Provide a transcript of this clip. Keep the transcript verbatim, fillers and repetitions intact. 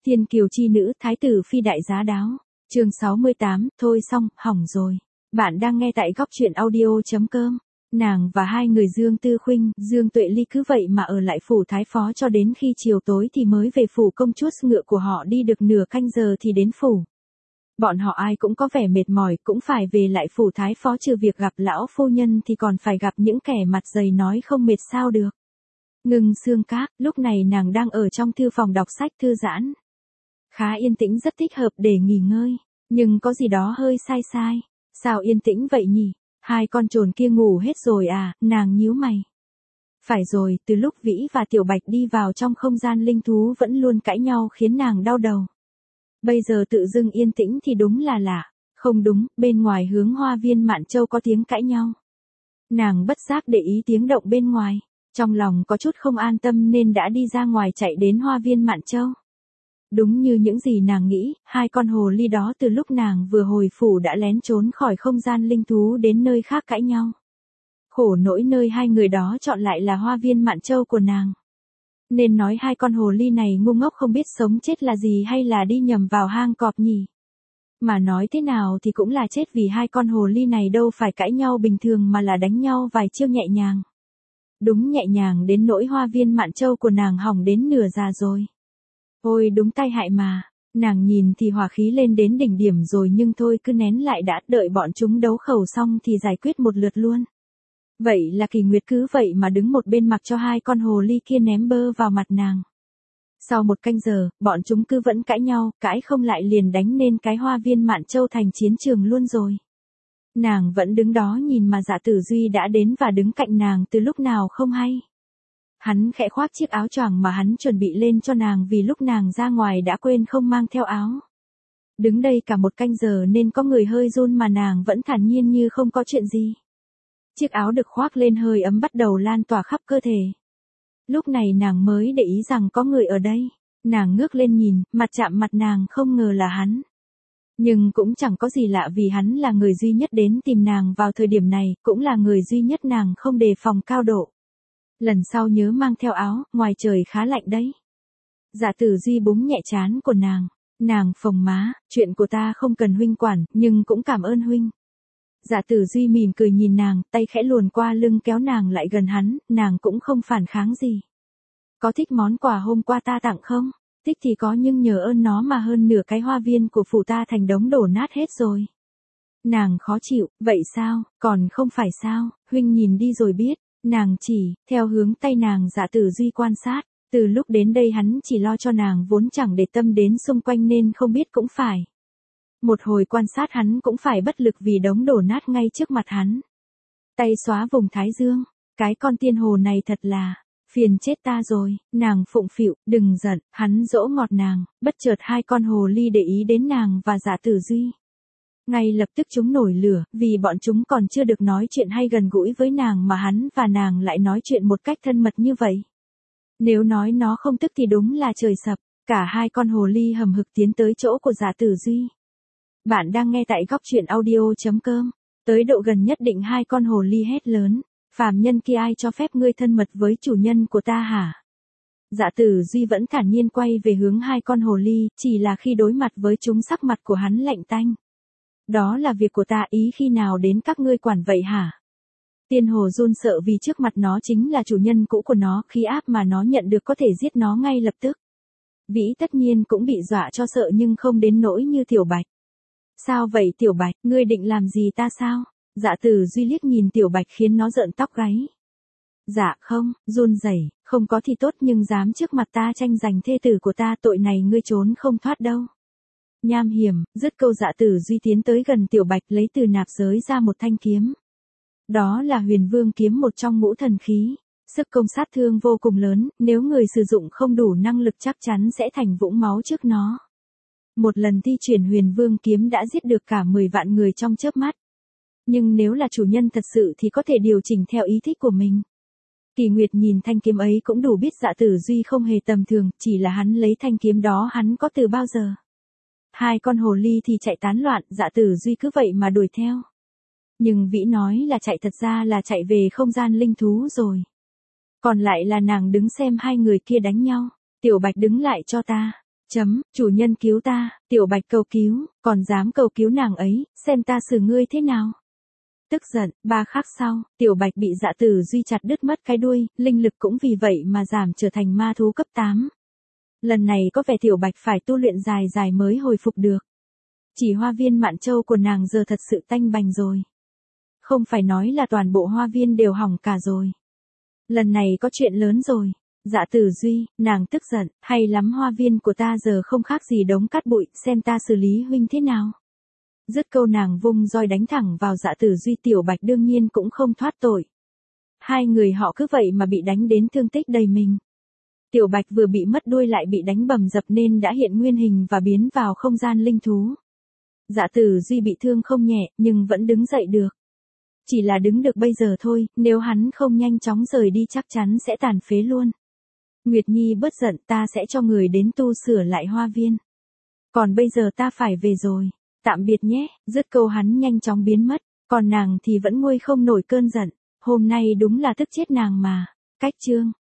Thiên kiều chi nữ, thái tử phi đại giá đáo. Chương sáu mươi tám, thôi xong, hỏng rồi. Bạn đang nghe tại góc truyện audio chấm com. Nàng và hai người Dương Tư Khuynh, Dương Tuệ Ly cứ vậy mà ở lại phủ thái phó cho đến khi chiều tối thì mới về phủ công chúa. Ngựa của họ đi được nửa canh giờ thì đến phủ. Bọn họ ai cũng có vẻ mệt mỏi, cũng phải về lại phủ thái phó, trừ việc gặp lão phu nhân thì còn phải gặp những kẻ mặt dày nói không mệt sao được. Ngưng Xương Các, lúc này nàng đang ở trong thư phòng đọc sách thư giãn. Khá yên tĩnh, rất thích hợp để nghỉ ngơi, nhưng có gì đó hơi sai sai. Sao yên tĩnh vậy nhỉ? Hai con trồn kia ngủ hết rồi à? Nàng nhíu mày. Phải rồi, từ lúc Vĩ và Tiểu Bạch đi vào trong không gian linh thú vẫn luôn cãi nhau khiến nàng đau đầu. Bây giờ tự dưng yên tĩnh thì đúng là lạ. Không đúng, bên ngoài hướng Hoa Viên Mạn Châu có tiếng cãi nhau. Nàng bất giác để ý tiếng động bên ngoài, trong lòng có chút không an tâm nên đã đi ra ngoài chạy đến Hoa Viên Mạn Châu. Đúng như những gì nàng nghĩ, hai con hồ ly đó từ lúc nàng vừa hồi phủ đã lén trốn khỏi không gian linh thú đến nơi khác cãi nhau. Khổ nỗi nơi hai người đó chọn lại là Hoa Viên Mạn Châu của nàng. Nên nói hai con hồ ly này ngu ngốc không biết sống chết là gì hay là đi nhầm vào hang cọp nhỉ. Mà nói thế nào thì cũng là chết, vì hai con hồ ly này đâu phải cãi nhau bình thường mà là đánh nhau vài chiêu nhẹ nhàng. Đúng nhẹ nhàng đến nỗi Hoa Viên Mạn Châu của nàng hỏng đến nửa già rồi. Ôi đúng tai hại mà, nàng nhìn thì hỏa khí lên đến đỉnh điểm rồi nhưng thôi cứ nén lại đã, đợi bọn chúng đấu khẩu xong thì giải quyết một lượt luôn. Vậy là Kỳ Nguyệt cứ vậy mà đứng một bên mặc cho hai con hồ ly kia ném bơ vào mặt nàng. Sau một canh giờ, bọn chúng cứ vẫn cãi nhau, cãi không lại liền đánh nên cái Hoa Viên Mạn Châu thành chiến trường luôn rồi. Nàng vẫn đứng đó nhìn mà Dạ Tử Duy đã đến và đứng cạnh nàng từ lúc nào không hay. Hắn khẽ khoác chiếc áo choàng mà hắn chuẩn bị lên cho nàng vì lúc nàng ra ngoài đã quên không mang theo áo. Đứng đây cả một canh giờ nên có người hơi run mà nàng vẫn thản nhiên như không có chuyện gì. Chiếc áo được khoác lên hơi ấm bắt đầu lan tỏa khắp cơ thể. Lúc này nàng mới để ý rằng có người ở đây. Nàng ngước lên nhìn, mặt chạm mặt nàng, không ngờ là hắn. Nhưng cũng chẳng có gì lạ vì hắn là người duy nhất đến tìm nàng vào thời điểm này, cũng là người duy nhất nàng không đề phòng cao độ. Lần sau nhớ mang theo áo, ngoài trời khá lạnh đấy. Dạ Tử Duy búng nhẹ trán của nàng. Nàng phồng má, chuyện của ta không cần huynh quản, nhưng cũng cảm ơn huynh. Dạ Tử Duy mỉm cười nhìn nàng, tay khẽ luồn qua lưng kéo nàng lại gần hắn, nàng cũng không phản kháng gì. Có thích món quà hôm qua ta tặng không? Thích thì có, nhưng nhờ ơn nó mà hơn nửa cái hoa viên của phủ ta thành đống đổ nát hết rồi. Nàng khó chịu, vậy sao, còn không phải sao, huynh nhìn đi rồi biết. Nàng chỉ, theo hướng tay nàng. Dạ Tử Duy quan sát, từ lúc đến đây hắn chỉ lo cho nàng vốn chẳng để tâm đến xung quanh nên không biết cũng phải. Một hồi quan sát hắn cũng phải bất lực vì đống đổ nát ngay trước mặt hắn. Tay xóa vùng thái dương, cái con tiên hồ này thật là, phiền chết ta rồi, nàng phụng phịu, đừng giận, hắn dỗ ngọt nàng, bất chợt hai con hồ ly để ý đến nàng và Dạ Tử Duy. Ngay lập tức chúng nổi lửa, vì bọn chúng còn chưa được nói chuyện hay gần gũi với nàng mà hắn và nàng lại nói chuyện một cách thân mật như vậy. Nếu nói nó không tức thì đúng là trời sập, cả hai con hồ ly hầm hực tiến tới chỗ của Dạ Tử Duy. Bạn đang nghe tại góc truyện audio chấm com, tới độ gần nhất định hai con hồ ly hét lớn, phàm nhân kia ai cho phép ngươi thân mật với chủ nhân của ta hả? Dạ Tử Duy vẫn thản nhiên quay về hướng hai con hồ ly, chỉ là khi đối mặt với chúng sắc mặt của hắn lạnh tanh. Đó là việc của ta, ý khi nào đến các ngươi quản vậy hả? Tiên hồ run sợ vì trước mặt nó chính là chủ nhân cũ của nó, khí áp mà nó nhận được có thể giết nó ngay lập tức. Vĩ tất nhiên cũng bị dọa cho sợ nhưng không đến nỗi như Tiểu Bạch. Sao vậy Tiểu Bạch, ngươi định làm gì ta sao? Dạ Tử Duy liếc nhìn Tiểu Bạch khiến nó rợn tóc gáy. Dạ không, run rẩy, không có thì tốt nhưng dám trước mặt ta tranh giành thê tử của ta, tội này ngươi trốn không thoát đâu. Nham hiểm, dứt câu Dạ Tử Duy tiến tới gần Tiểu Bạch lấy từ nạp giới ra một thanh kiếm. Đó là Huyền Vương kiếm, một trong ngũ thần khí. Sức công sát thương vô cùng lớn, nếu người sử dụng không đủ năng lực chắc chắn sẽ thành vũng máu trước nó. Một lần thi triển Huyền Vương kiếm đã giết được cả mười vạn người trong chớp mắt. Nhưng nếu là chủ nhân thật sự thì có thể điều chỉnh theo ý thích của mình. Kỳ Nguyệt nhìn thanh kiếm ấy cũng đủ biết Dạ Tử Duy không hề tầm thường, chỉ là hắn lấy thanh kiếm đó hắn có từ bao giờ. Hai con hồ ly thì chạy tán loạn, Dạ Tử Duy cứ vậy mà đuổi theo. Nhưng Vĩ nói là chạy thật ra là chạy về không gian linh thú rồi. Còn lại là nàng đứng xem hai người kia đánh nhau. Tiểu Bạch đứng lại cho ta. Chấm, chủ nhân cứu ta, Tiểu Bạch cầu cứu, còn dám cầu cứu nàng ấy, xem ta xử ngươi thế nào. Tức giận, ba khắc sau, Tiểu Bạch bị Dạ Tử Duy chặt đứt mất cái đuôi, linh lực cũng vì vậy mà giảm trở thành ma thú cấp tám. Lần này có vẻ Tiểu Bạch phải tu luyện dài dài mới hồi phục được. Chỉ hoa viên Mạn Châu của nàng giờ thật sự tanh bành rồi. Không phải nói là toàn bộ hoa viên đều hỏng cả rồi. Lần này có chuyện lớn rồi. Dạ Tử Duy, nàng tức giận, hay lắm, hoa viên của ta giờ không khác gì đống cát bụi, xem ta xử lý huynh thế nào. Dứt câu nàng vung roi đánh thẳng vào Dạ Tử Duy. Tiểu Bạch đương nhiên cũng không thoát tội. Hai người họ cứ vậy mà bị đánh đến thương tích đầy mình. Tiểu Bạch vừa bị mất đuôi lại bị đánh bầm dập nên đã hiện nguyên hình và biến vào không gian linh thú. Dạ Tử Duy bị thương không nhẹ nhưng vẫn đứng dậy được. Chỉ là đứng được bây giờ thôi, nếu hắn không nhanh chóng rời đi chắc chắn sẽ tàn phế luôn. Nguyệt Nhi bớt giận, ta sẽ cho người đến tu sửa lại hoa viên. Còn bây giờ ta phải về rồi, tạm biệt nhé. Dứt câu hắn nhanh chóng biến mất, còn nàng thì vẫn nguôi không nổi cơn giận. Hôm nay đúng là tức chết nàng mà. Cách chương